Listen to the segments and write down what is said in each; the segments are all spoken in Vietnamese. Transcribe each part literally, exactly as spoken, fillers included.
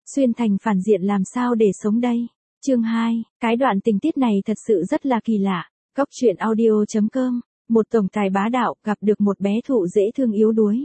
Xuyên thành phản diện làm sao để sống đây? Chương hai, cái đoạn tình tiết này thật sự rất là kỳ lạ. Cóc truyện audio chấm com, một tổng tài bá đạo gặp được một bé thụ dễ thương yếu đuối.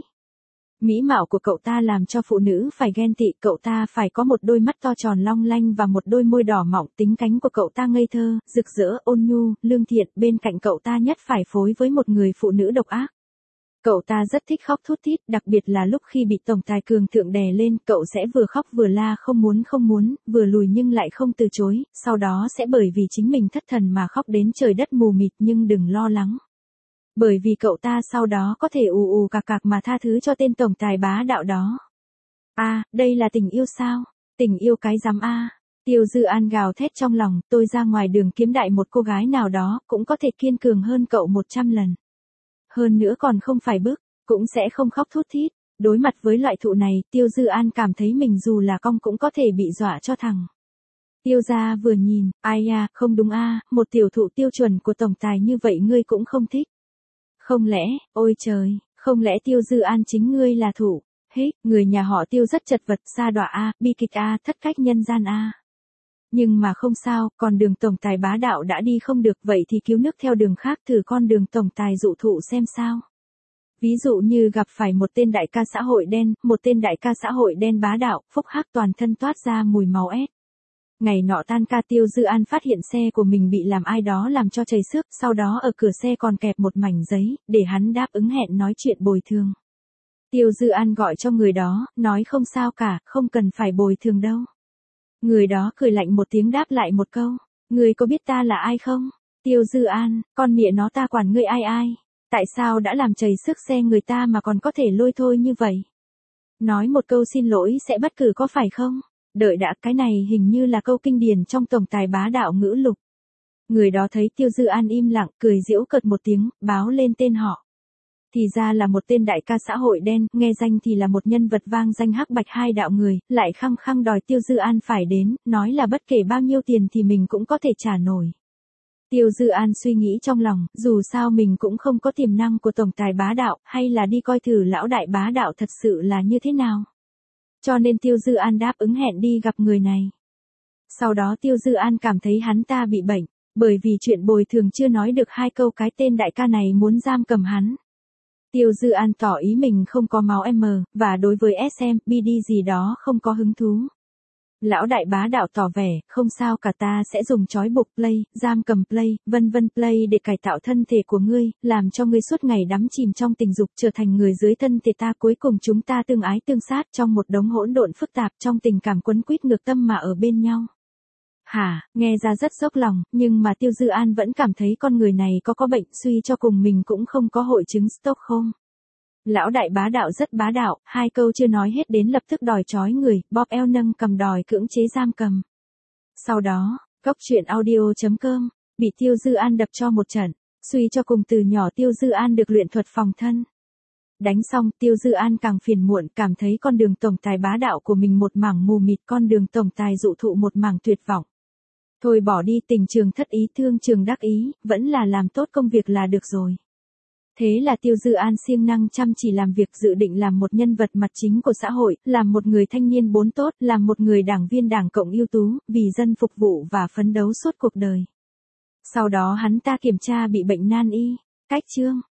Mỹ mạo của cậu ta làm cho phụ nữ phải ghen tị, cậu ta phải có một đôi mắt to tròn long lanh và một đôi môi đỏ mọng, tính cánh của cậu ta ngây thơ, rực rỡ, ôn nhu, lương thiện, bên cạnh cậu ta nhất phải phối với một người phụ nữ độc ác. Cậu ta rất thích khóc thút thít, đặc biệt là lúc khi bị tổng tài cường thượng đè lên, cậu sẽ vừa khóc vừa la không muốn không muốn, vừa lùi nhưng lại không từ chối, sau đó sẽ bởi vì chính mình thất thần mà khóc đến trời đất mù mịt, nhưng đừng lo lắng. Bởi vì cậu ta sau đó có thể ù ù cạc cạc mà tha thứ cho tên tổng tài bá đạo đó. A, à, đây là tình yêu sao? Tình yêu cái rắm a. À. Tiêu Dư An gào thét trong lòng, tôi ra ngoài đường kiếm đại một cô gái nào đó, cũng có thể kiên cường hơn cậu một trăm lần. Hơn nữa còn không phải bức, cũng sẽ không khóc thút thít. Đối mặt với loại thụ này, Tiêu Dư An cảm thấy mình dù là cong cũng có thể bị dọa cho thằng. Tiêu gia vừa nhìn, ai à, không đúng a, à, một tiểu thụ tiêu chuẩn của tổng tài như vậy ngươi cũng không thích. Không lẽ, ôi trời, không lẽ Tiêu Dư An chính ngươi là thủ? Hết, người nhà họ Tiêu rất chật vật, sa đọa a, bi kịch a, thất cách nhân gian a. Nhưng mà không sao, con đường tổng tài bá đạo đã đi không được, vậy thì cứu nước theo đường khác, thử con đường tổng tài dụ thụ xem sao. Ví dụ như gặp phải một tên đại ca xã hội đen, một tên đại ca xã hội đen bá đạo, phúc hắc toàn thân toát ra mùi máu ép. Ngày nọ tan ca, Tiêu Dư An phát hiện xe của mình bị làm ai đó làm cho chảy xước, sau đó ở cửa xe còn kẹp một mảnh giấy, để hắn đáp ứng hẹn nói chuyện bồi thường. Tiêu Dư An gọi cho người đó, nói không sao cả, không cần phải bồi thường đâu. Người đó cười lạnh một tiếng đáp lại một câu, người có biết ta là ai không? Tiêu Dư An, con mẹ nó ta quản ngươi ai ai? Tại sao đã làm chảy xước xe người ta mà còn có thể lôi thôi như vậy? Nói một câu xin lỗi sẽ bất cử có phải không? Đợi đã, cái này hình như là câu kinh điển trong tổng tài bá đạo ngữ lục. Người đó thấy Tiêu Dư An im lặng, cười giễu cợt một tiếng, báo lên tên họ. Thì ra là một tên đại ca xã hội đen, nghe danh thì là một nhân vật vang danh hắc bạch hai đạo người, lại khăng khăng đòi Tiêu Dư An phải đến, nói là bất kể bao nhiêu tiền thì mình cũng có thể trả nổi. Tiêu Dư An suy nghĩ trong lòng, dù sao mình cũng không có tiềm năng của tổng tài bá đạo, hay là đi coi thử lão đại bá đạo thật sự là như thế nào. Cho nên Tiêu Dư An đáp ứng hẹn đi gặp người này. Sau đó Tiêu Dư An cảm thấy hắn ta bị bệnh, bởi vì chuyện bồi thường chưa nói được hai câu cái tên đại ca này muốn giam cầm hắn. Tiêu Dư An tỏ ý mình không có máu M, và đối với ét em, bê đê gì đó không có hứng thú. Lão đại bá đạo tỏ vẻ, không sao cả, ta sẽ dùng trói buộc play, giam cầm play, vân vân play để cải tạo thân thể của ngươi, làm cho ngươi suốt ngày đắm chìm trong tình dục, trở thành người dưới thân thể ta, cuối cùng chúng ta tương ái tương sát trong một đống hỗn độn phức tạp, trong tình cảm quấn quýt ngược tâm mà ở bên nhau. Hả, nghe ra rất dốc lòng, nhưng mà Tiêu Dư An vẫn cảm thấy con người này có có bệnh, suy cho cùng mình cũng không có hội chứng Stockholm. Lão đại bá đạo rất bá đạo, hai câu chưa nói hết đến lập tức đòi trói người, bóp eo nâng cầm đòi cưỡng chế giam cầm. Sau đó, cóc truyện audio chấm com, bị Tiêu Dư An đập cho một trận, suy cho cùng từ nhỏ Tiêu Dư An được luyện thuật phòng thân. Đánh xong, Tiêu Dư An càng phiền muộn, cảm thấy con đường tổng tài bá đạo của mình một mảng mù mịt, con đường tổng tài dụ thụ một mảng tuyệt vọng. Thôi bỏ đi, tình trường thất ý thương trường đắc ý, vẫn là làm tốt công việc là được rồi. Thế là Tiêu Dư An siêng năng chăm chỉ làm việc, dự định làm một nhân vật mặt chính của xã hội, làm một người thanh niên bốn tốt, làm một người đảng viên đảng cộng ưu tú, vì dân phục vụ và phấn đấu suốt cuộc đời. Sau đó hắn ta kiểm tra bị bệnh nan y. Cách chương